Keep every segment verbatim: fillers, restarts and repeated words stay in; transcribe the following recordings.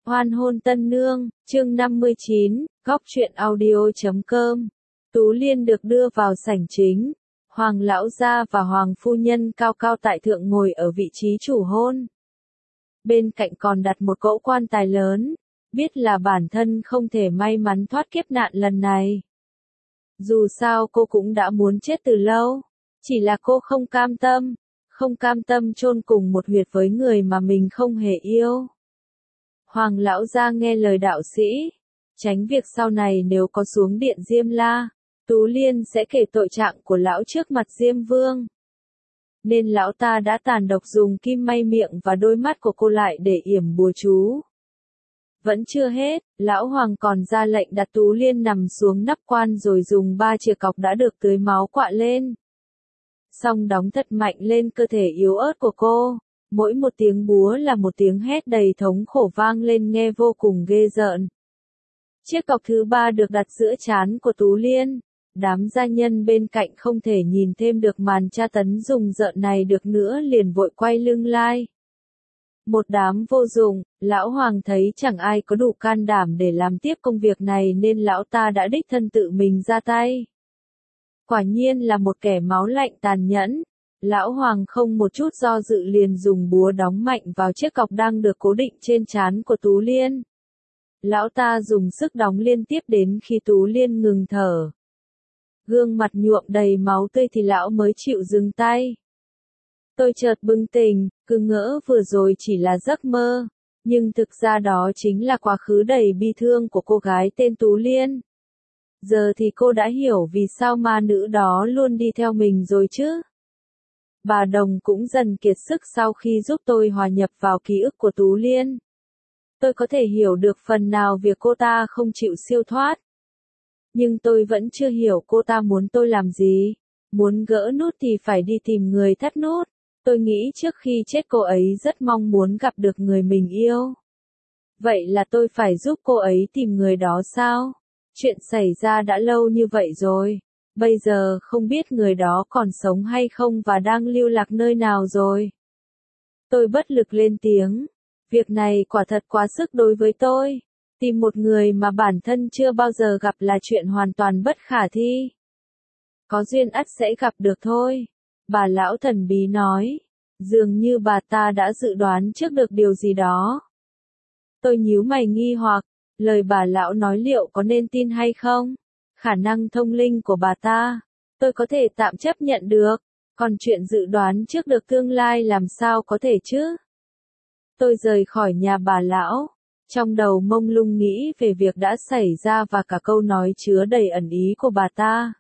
Hoan hôn tân nương, chương năm mươi chín, góc truyện audio chấm com. Tú Liên được đưa vào sảnh chính. Hoàng lão gia và hoàng phu nhân cao cao tại thượng ngồi ở vị trí chủ hôn. Bên cạnh còn đặt một cỗ quan tài lớn, biết là bản thân không thể may mắn thoát kiếp nạn lần này. Dù sao cô cũng đã muốn chết từ lâu, chỉ là cô không cam tâm, không cam tâm chôn cùng một huyệt với người mà mình không hề yêu. Hoàng lão gia nghe lời đạo sĩ, tránh việc sau này nếu có xuống điện Diêm La, Tú Liên sẽ kể tội trạng của lão trước mặt Diêm Vương. Nên lão ta đã tàn độc dùng kim may miệng và đôi mắt của cô lại để yểm bùa chú. Vẫn chưa hết, lão hoàng còn ra lệnh đặt Tú Liên nằm xuống nắp quan rồi dùng ba chìa cọc đã được tưới máu quạ lên. Xong đóng thật mạnh lên cơ thể yếu ớt của cô. Mỗi một tiếng búa là một tiếng hét đầy thống khổ vang lên nghe vô cùng ghê rợn. Chiếc cọc thứ ba được đặt giữa trán của Tú Liên. Đám gia nhân bên cạnh không thể nhìn thêm được màn tra tấn rùng rợn này được nữa liền vội quay lưng lai. Một đám vô dụng, lão hoàng thấy chẳng ai có đủ can đảm để làm tiếp công việc này nên lão ta đã đích thân tự mình ra tay. Quả nhiên là một kẻ máu lạnh tàn nhẫn. Lão hoàng không một chút do dự liền dùng búa đóng mạnh vào chiếc cọc đang được cố định trên trán của Tú Liên. Lão ta dùng sức đóng liên tiếp đến khi Tú Liên ngừng thở. Gương mặt nhuộm đầy máu tươi thì lão mới chịu dừng tay. Tôi chợt bừng tỉnh, cứ ngỡ vừa rồi chỉ là giấc mơ, nhưng thực ra đó chính là quá khứ đầy bi thương của cô gái tên Tú Liên. Giờ thì cô đã hiểu vì sao ma nữ đó luôn đi theo mình rồi chứ. Bà Đồng cũng dần kiệt sức sau khi giúp tôi hòa nhập vào ký ức của Tú Liên. Tôi có thể hiểu được phần nào việc cô ta không chịu siêu thoát. Nhưng tôi vẫn chưa hiểu cô ta muốn tôi làm gì. Muốn gỡ nút thì phải đi tìm người thắt nút. Tôi nghĩ trước khi chết cô ấy rất mong muốn gặp được người mình yêu. Vậy là tôi phải giúp cô ấy tìm người đó sao? Chuyện xảy ra đã lâu như vậy rồi. Bây giờ không biết người đó còn sống hay không và đang lưu lạc nơi nào rồi. Tôi bất lực lên tiếng. Việc này quả thật quá sức đối với tôi. Tìm một người mà bản thân chưa bao giờ gặp là chuyện hoàn toàn bất khả thi. Có duyên ắt sẽ gặp được thôi. Bà lão thần bí nói. Dường như bà ta đã dự đoán trước được điều gì đó. Tôi nhíu mày nghi hoặc. Lời bà lão nói liệu có nên tin hay không? Khả năng thông linh của bà ta, tôi có thể tạm chấp nhận được, còn chuyện dự đoán trước được tương lai làm sao có thể chứ? Tôi rời khỏi nhà bà lão, trong đầu mông lung nghĩ về việc đã xảy ra và cả câu nói chứa đầy ẩn ý của bà ta.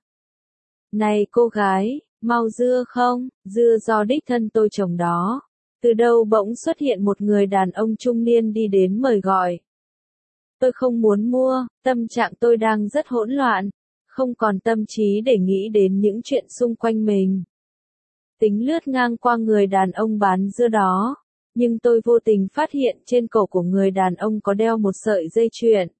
Này cô gái, mau dưa không, dưa do đích thân tôi trồng đó. Từ đâu bỗng xuất hiện một người đàn ông trung niên đi đến mời gọi. Tôi không muốn mua, tâm trạng tôi đang rất hỗn loạn, không còn tâm trí để nghĩ đến những chuyện xung quanh mình. Tính lướt ngang qua người đàn ông bán dưa đó, nhưng tôi vô tình phát hiện trên cổ của người đàn ông có đeo một sợi dây chuyền.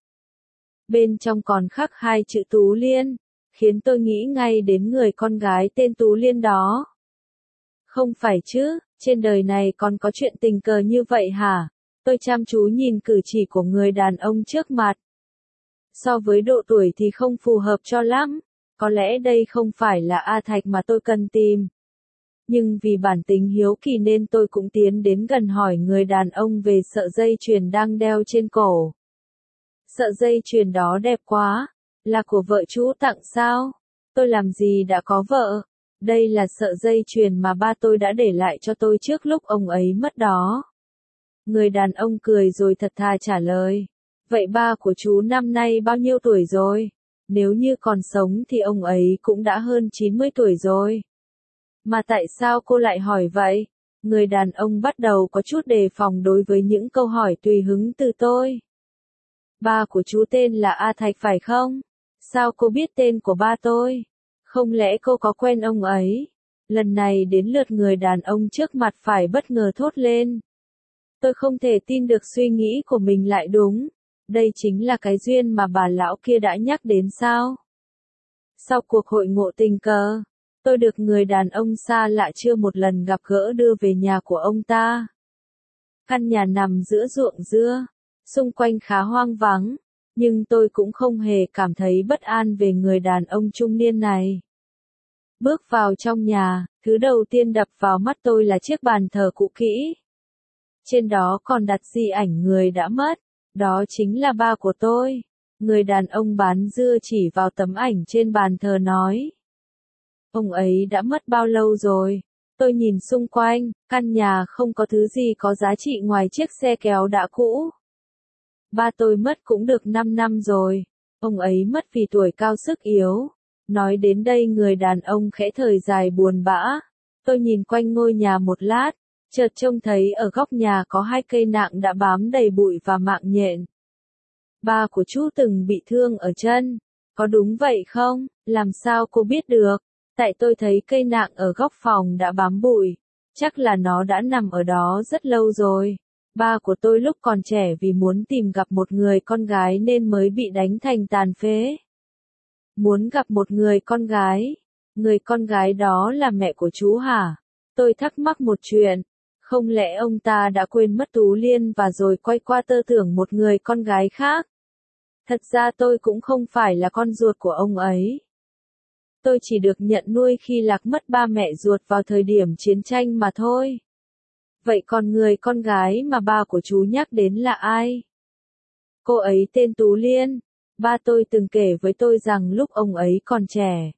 Bên trong còn khắc hai chữ Tú Liên, khiến tôi nghĩ ngay đến người con gái tên Tú Liên đó. Không phải chứ, trên đời này còn có chuyện tình cờ như vậy hả? Tôi chăm chú nhìn cử chỉ của người đàn ông trước mặt. So với độ tuổi thì không phù hợp cho lắm, có lẽ đây không phải là A Thạch mà tôi cần tìm. Nhưng vì bản tính hiếu kỳ nên tôi cũng tiến đến gần hỏi người đàn ông về sợi dây chuyền đang đeo trên cổ. Sợi dây chuyền đó đẹp quá, là của vợ chú tặng sao? Tôi làm gì đã có vợ? Đây là sợi dây chuyền mà ba tôi đã để lại cho tôi trước lúc ông ấy mất đó. Người đàn ông cười rồi thật thà trả lời. Vậy ba của chú năm nay bao nhiêu tuổi rồi? Nếu như còn sống thì ông ấy cũng đã hơn chín mươi tuổi rồi. Mà tại sao cô lại hỏi vậy? Người đàn ông bắt đầu có chút đề phòng đối với những câu hỏi tùy hứng từ tôi. Ba của chú tên là A Thạch phải không? Sao cô biết tên của ba tôi? Không lẽ cô có quen ông ấy? Lần này đến lượt người đàn ông trước mặt phải bất ngờ thốt lên. Tôi không thể tin được suy nghĩ của mình lại đúng. Đây chính là cái duyên mà bà lão kia đã nhắc đến sao? Sau cuộc hội ngộ tình cờ, tôi được người đàn ông xa lạ chưa một lần gặp gỡ đưa về nhà của ông ta. Căn nhà nằm giữa ruộng dưa. Xung quanh khá hoang vắng, nhưng tôi cũng không hề cảm thấy bất an về người đàn ông trung niên này. Bước vào trong nhà, thứ đầu tiên đập vào mắt tôi là chiếc bàn thờ cũ kỹ. Trên đó còn đặt di ảnh người đã mất, đó chính là ba của tôi. Người đàn ông bán dưa chỉ vào tấm ảnh trên bàn thờ nói. Ông ấy đã mất bao lâu rồi? Tôi nhìn xung quanh, căn nhà không có thứ gì có giá trị ngoài chiếc xe kéo đã cũ. Ba tôi mất cũng được năm năm rồi. Ông ấy mất vì tuổi cao sức yếu. Nói đến đây người đàn ông khẽ thở dài buồn bã. Tôi nhìn quanh ngôi nhà một lát, chợt trông thấy ở góc nhà có hai cây nạng đã bám đầy bụi và mạng nhện. Ba của chú từng bị thương ở chân. Có đúng vậy không? Làm sao cô biết được? Tại tôi thấy cây nạng ở góc phòng đã bám bụi. Chắc là nó đã nằm ở đó rất lâu rồi. Ba của tôi lúc còn trẻ vì muốn tìm gặp một người con gái nên mới bị đánh thành tàn phế. Muốn gặp một người con gái. Người con gái đó là mẹ của chú hả? Tôi thắc mắc một chuyện. Không lẽ ông ta đã quên mất Tú Liên và rồi quay qua tơ tưởng một người con gái khác? Thật ra tôi cũng không phải là con ruột của ông ấy. Tôi chỉ được nhận nuôi khi lạc mất ba mẹ ruột vào thời điểm chiến tranh mà thôi. Vậy còn người con gái mà ba của chú nhắc đến là ai? Cô ấy tên Tú Liên. Ba tôi từng kể với tôi rằng lúc ông ấy còn trẻ,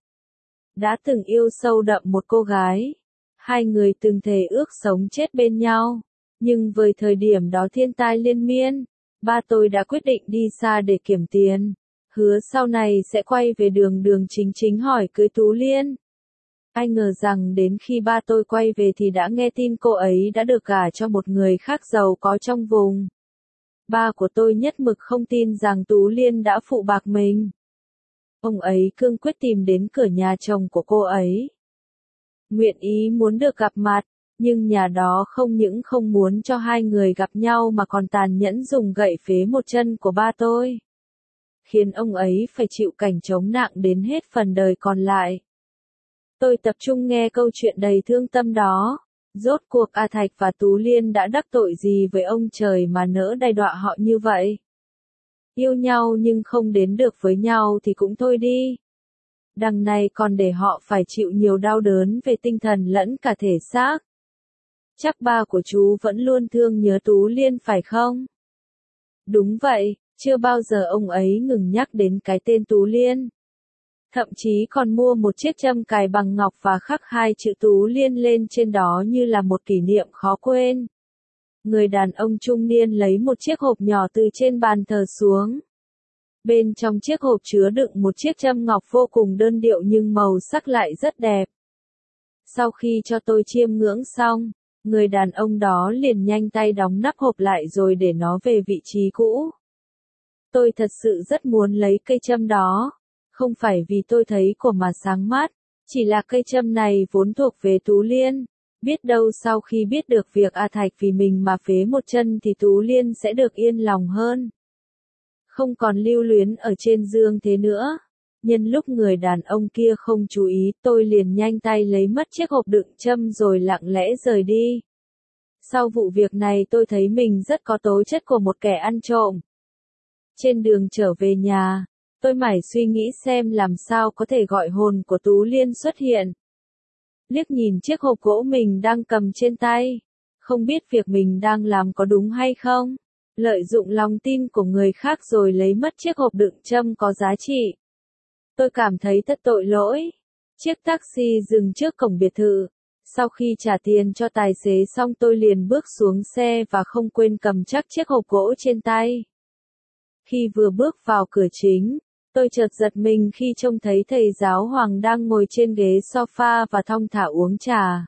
đã từng yêu sâu đậm một cô gái. Hai người từng thề ước sống chết bên nhau. Nhưng với thời điểm đó thiên tai liên miên, ba tôi đã quyết định đi xa để kiếm tiền. Hứa sau này sẽ quay về đường đường chính chính hỏi cưới Tú Liên. Ai ngờ rằng đến khi ba tôi quay về thì đã nghe tin cô ấy đã được gả cho một người khác giàu có trong vùng. Ba của tôi nhất mực không tin rằng Tú Liên đã phụ bạc mình. Ông ấy cương quyết tìm đến cửa nhà chồng của cô ấy. Nguyện ý muốn được gặp mặt, nhưng nhà đó không những không muốn cho hai người gặp nhau mà còn tàn nhẫn dùng gậy phế một chân của ba tôi. Khiến ông ấy phải chịu cảnh chống nặng đến hết phần đời còn lại. Tôi tập trung nghe câu chuyện đầy thương tâm đó. Rốt cuộc A Thạch và Tú Liên đã đắc tội gì với ông trời mà nỡ đày đọa họ như vậy? Yêu nhau nhưng không đến được với nhau thì cũng thôi đi. Đằng này còn để họ phải chịu nhiều đau đớn về tinh thần lẫn cả thể xác. Chắc ba của chú vẫn luôn thương nhớ Tú Liên phải không? Đúng vậy, chưa bao giờ ông ấy ngừng nhắc đến cái tên Tú Liên. Thậm chí còn mua một chiếc châm cài bằng ngọc và khắc hai chữ Tú Liên lên trên đó như là một kỷ niệm khó quên. Người đàn ông trung niên lấy một chiếc hộp nhỏ từ trên bàn thờ xuống. Bên trong chiếc hộp chứa đựng một chiếc châm ngọc vô cùng đơn điệu nhưng màu sắc lại rất đẹp. Sau khi cho tôi chiêm ngưỡng xong, người đàn ông đó liền nhanh tay đóng nắp hộp lại rồi để nó về vị trí cũ. Tôi thật sự rất muốn lấy cây châm đó. Không phải vì tôi thấy của mà sáng mắt, chỉ là cây châm này vốn thuộc về Tú Liên. Biết đâu sau khi biết được việc A Thạch vì mình mà phế một chân thì Tú Liên sẽ được yên lòng hơn. Không còn lưu luyến ở trên dương thế nữa. Nhân lúc người đàn ông kia không chú ý, tôi liền nhanh tay lấy mất chiếc hộp đựng châm rồi lặng lẽ rời đi. Sau vụ việc này tôi thấy mình rất có tố chất của một kẻ ăn trộm. Trên đường trở về nhà, tôi mải suy nghĩ xem làm sao có thể gọi hồn của Tú Liên xuất hiện. Liếc nhìn chiếc hộp gỗ mình đang cầm trên tay. Không biết việc mình đang làm có đúng hay không. Lợi dụng lòng tin của người khác rồi lấy mất chiếc hộp đựng châm có giá trị. Tôi cảm thấy thật tội lỗi. Chiếc taxi dừng trước cổng biệt thự. Sau khi trả tiền cho tài xế xong tôi liền bước xuống xe và không quên cầm chắc chiếc hộp gỗ trên tay. Khi vừa bước vào cửa chính, tôi chợt giật mình khi trông thấy thầy giáo Hoàng đang ngồi trên ghế sofa và thong thả uống trà.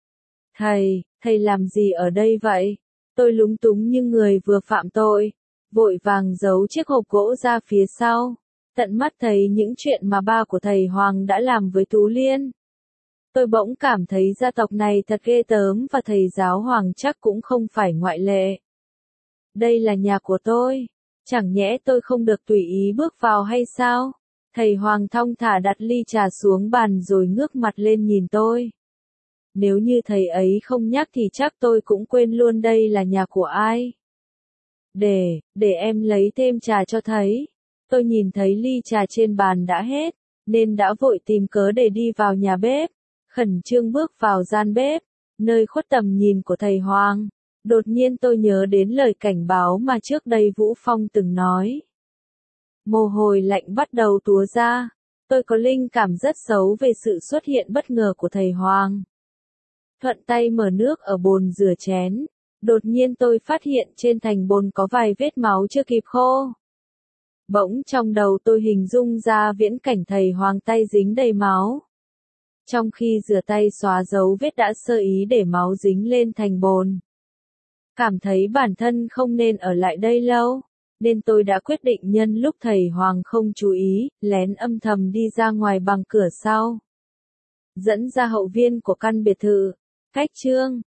Thầy, thầy làm gì ở đây vậy? Tôi lúng túng như người vừa phạm tội, vội vàng giấu chiếc hộp gỗ ra phía sau, tận mắt thấy những chuyện mà ba của thầy Hoàng đã làm với Tú Liên. Tôi bỗng cảm thấy gia tộc này thật ghê tởm và thầy giáo Hoàng chắc cũng không phải ngoại lệ. Đây là nhà của tôi. Chẳng nhẽ tôi không được tùy ý bước vào hay sao? Thầy Hoàng thong thả đặt ly trà xuống bàn rồi ngước mặt lên nhìn tôi. Nếu như thầy ấy không nhắc thì chắc tôi cũng quên luôn đây là nhà của ai. Để, để em lấy thêm trà cho thấy. Tôi nhìn thấy ly trà trên bàn đã hết, nên đã vội tìm cớ để đi vào nhà bếp, khẩn trương bước vào gian bếp, nơi khuất tầm nhìn của thầy Hoàng. Đột nhiên tôi nhớ đến lời cảnh báo mà trước đây Vũ Phong từng nói. Mồ hôi lạnh bắt đầu túa ra, tôi có linh cảm rất xấu về sự xuất hiện bất ngờ của thầy Hoàng. Thuận tay mở nước ở bồn rửa chén, đột nhiên tôi phát hiện trên thành bồn có vài vết máu chưa kịp khô. Bỗng trong đầu tôi hình dung ra viễn cảnh thầy Hoàng tay dính đầy máu. Trong khi rửa tay xóa dấu vết đã sơ ý để máu dính lên thành bồn. Cảm thấy bản thân không nên ở lại đây lâu, nên tôi đã quyết định nhân lúc thầy Hoàng không chú ý, lén âm thầm đi ra ngoài bằng cửa sau. Dẫn ra hậu viên của căn biệt thự. Cách chương